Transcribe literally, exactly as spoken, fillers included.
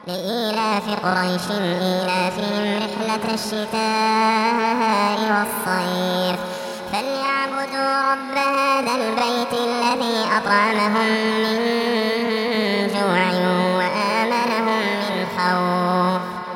لإيلاف قريش إيلافهم رحلة الشتاء والصيف فليعبدوا رب هذا البيت الذي أطعمهم من